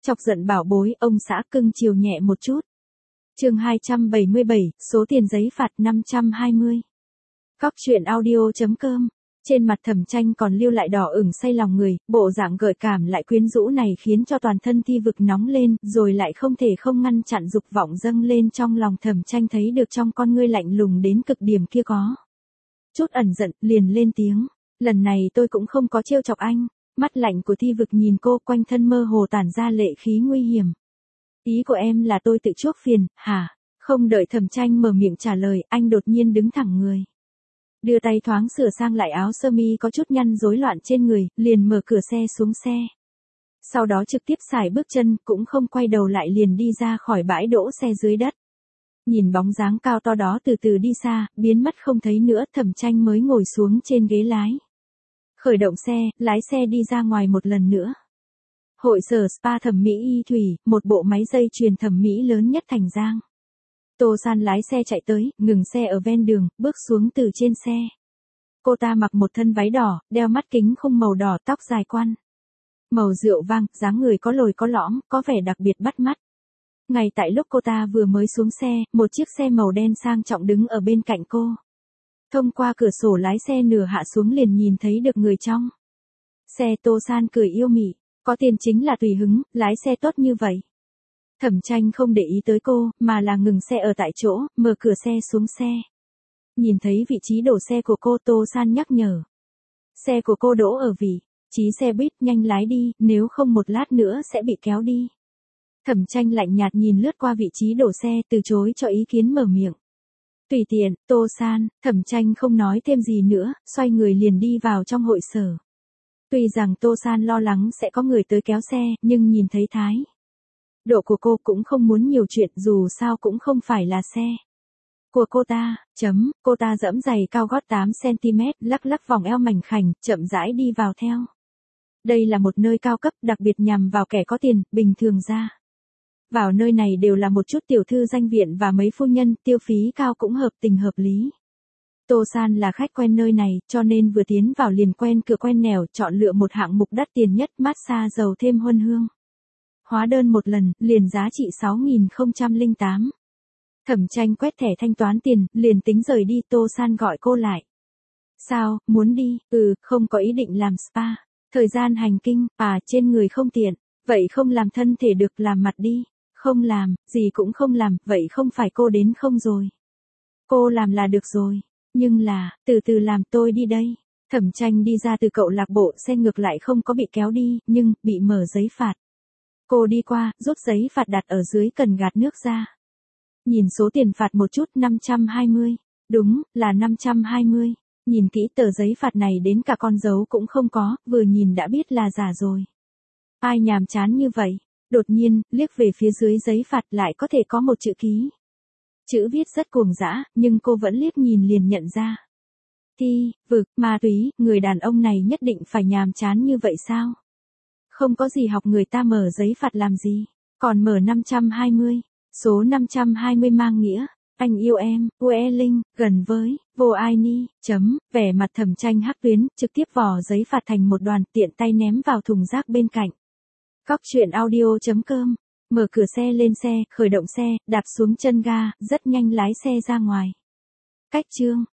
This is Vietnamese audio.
Chọc giận bảo bối, ông xã cưng chiều nhẹ một chút. Chương 277, số tiền giấy phạt 520. Cóc truyện audio.com. Trên mặt Thẩm Tranh còn lưu lại đỏ ửng say lòng người, bộ dạng gợi cảm lại quyến rũ này khiến cho toàn thân thi vực nóng lên, rồi lại không thể không ngăn chặn dục vọng dâng lên trong lòng Thẩm Tranh, thấy được trong con ngươi lạnh lùng đến cực điểm kia có chút ẩn giận, liền lên tiếng. Lần này tôi cũng không có trêu chọc anh. Mắt lạnh của thi vực nhìn cô, quanh thân mơ hồ tản ra lệ khí nguy hiểm. Ý của em là tôi tự chuốc phiền, hả? Không đợi Thẩm Tranh mở miệng trả lời, anh đột nhiên đứng thẳng người. Đưa tay thoáng sửa sang lại áo sơ mi có chút nhăn rối loạn trên người, liền mở cửa xe xuống xe. Sau đó trực tiếp xài bước chân, cũng không quay đầu lại liền đi ra khỏi bãi đỗ xe dưới đất. Nhìn bóng dáng cao to đó từ từ đi xa, biến mất không thấy nữa, Thẩm Tranh mới ngồi xuống trên ghế lái. Khởi động xe, lái xe đi ra ngoài một lần nữa. Hội sở spa thẩm mỹ Y Thủy, một bộ máy dây chuyền thẩm mỹ lớn nhất Thành Giang. Tô San lái xe chạy tới, ngừng xe ở ven đường, bước xuống từ trên xe. Cô ta mặc một thân váy đỏ, đeo mắt kính khung màu đỏ, tóc dài quăn màu rượu vang, dáng người có lồi có lõm, có vẻ đặc biệt bắt mắt. Ngay tại lúc cô ta vừa mới xuống xe, một chiếc xe màu đen sang trọng đứng ở bên cạnh cô. Thông qua cửa sổ lái xe nửa hạ xuống liền nhìn thấy được người trong xe. Tô San cười yêu mị, có tiền chính là tùy hứng, lái xe tốt như vậy. Thẩm Tranh không để ý tới cô, mà là ngừng xe ở tại chỗ, mở cửa xe xuống xe. Nhìn thấy vị trí đổ xe của cô, Tô San nhắc nhở. Xe của cô đỗ ở vị trí xe buýt, nhanh lái đi, nếu không một lát nữa sẽ bị kéo đi. Thẩm Tranh lạnh nhạt nhìn lướt qua vị trí đổ xe, từ chối cho ý kiến mở miệng. Tùy tiện, Tô San. Thẩm Tranh không nói thêm gì nữa, xoay người liền đi vào trong hội sở. Tuy rằng Tô San lo lắng sẽ có người tới kéo xe, nhưng nhìn thấy thái độ của cô cũng không muốn nhiều chuyện, dù sao cũng không phải là xe của cô ta. Cô ta giẫm giày cao gót 8cm, lắc lắc vòng eo mảnh khảnh, chậm rãi đi vào theo. Đây là một nơi cao cấp, đặc biệt nhằm vào kẻ có tiền, bình thường ra vào nơi này đều là một chút tiểu thư danh viện và mấy phu nhân, tiêu phí cao cũng hợp tình hợp lý. Tô San là khách quen nơi này, cho nên vừa tiến vào liền quen cửa quen nẻo, chọn lựa một hạng mục đắt tiền nhất, massage dầu thêm huân hương. Hóa đơn một lần, liền giá trị 6.008. Thẩm Tranh quét thẻ thanh toán tiền, liền tính rời đi. Tô San gọi cô lại. Sao, muốn đi? Không có ý định làm spa. Thời gian hành kinh, trên người không tiện. Vậy không làm thân thể được, làm mặt đi. Không làm, gì cũng không làm, vậy không phải cô đến không rồi. Cô làm là được rồi. Nhưng là, từ từ làm, tôi đi đây. Thẩm Tranh đi ra từ cậu lạc bộ, xe ngược lại không có bị kéo đi, nhưng, bị mở giấy phạt. Cô đi qua, rút giấy phạt đặt ở dưới cần gạt nước ra. Nhìn số tiền phạt một chút, 520. Đúng, là 520. Nhìn kỹ tờ giấy phạt này đến cả con dấu cũng không có, vừa nhìn đã biết là giả rồi. Ai nhàm chán như vậy? Đột nhiên, liếc về phía dưới giấy phạt lại có thể có một chữ ký. Chữ viết rất cuồng dã, nhưng cô vẫn liếc nhìn liền nhận ra. Thi vực, ma túy, người đàn ông này nhất định phải nhàm chán như vậy sao? Không có gì học người ta mở giấy phạt làm gì, còn mở 520. Số 520 mang nghĩa, anh yêu em, Ue Linh, gần với, vô ai ni, vẻ mặt Thẩm Tranh hắc tuyến, trực tiếp vò giấy phạt thành một đoàn, tiện tay ném vào thùng rác bên cạnh. Cóc truyện audio.com. Mở cửa xe lên xe, khởi động xe, đạp xuống chân ga, rất nhanh lái xe ra ngoài. Cách chương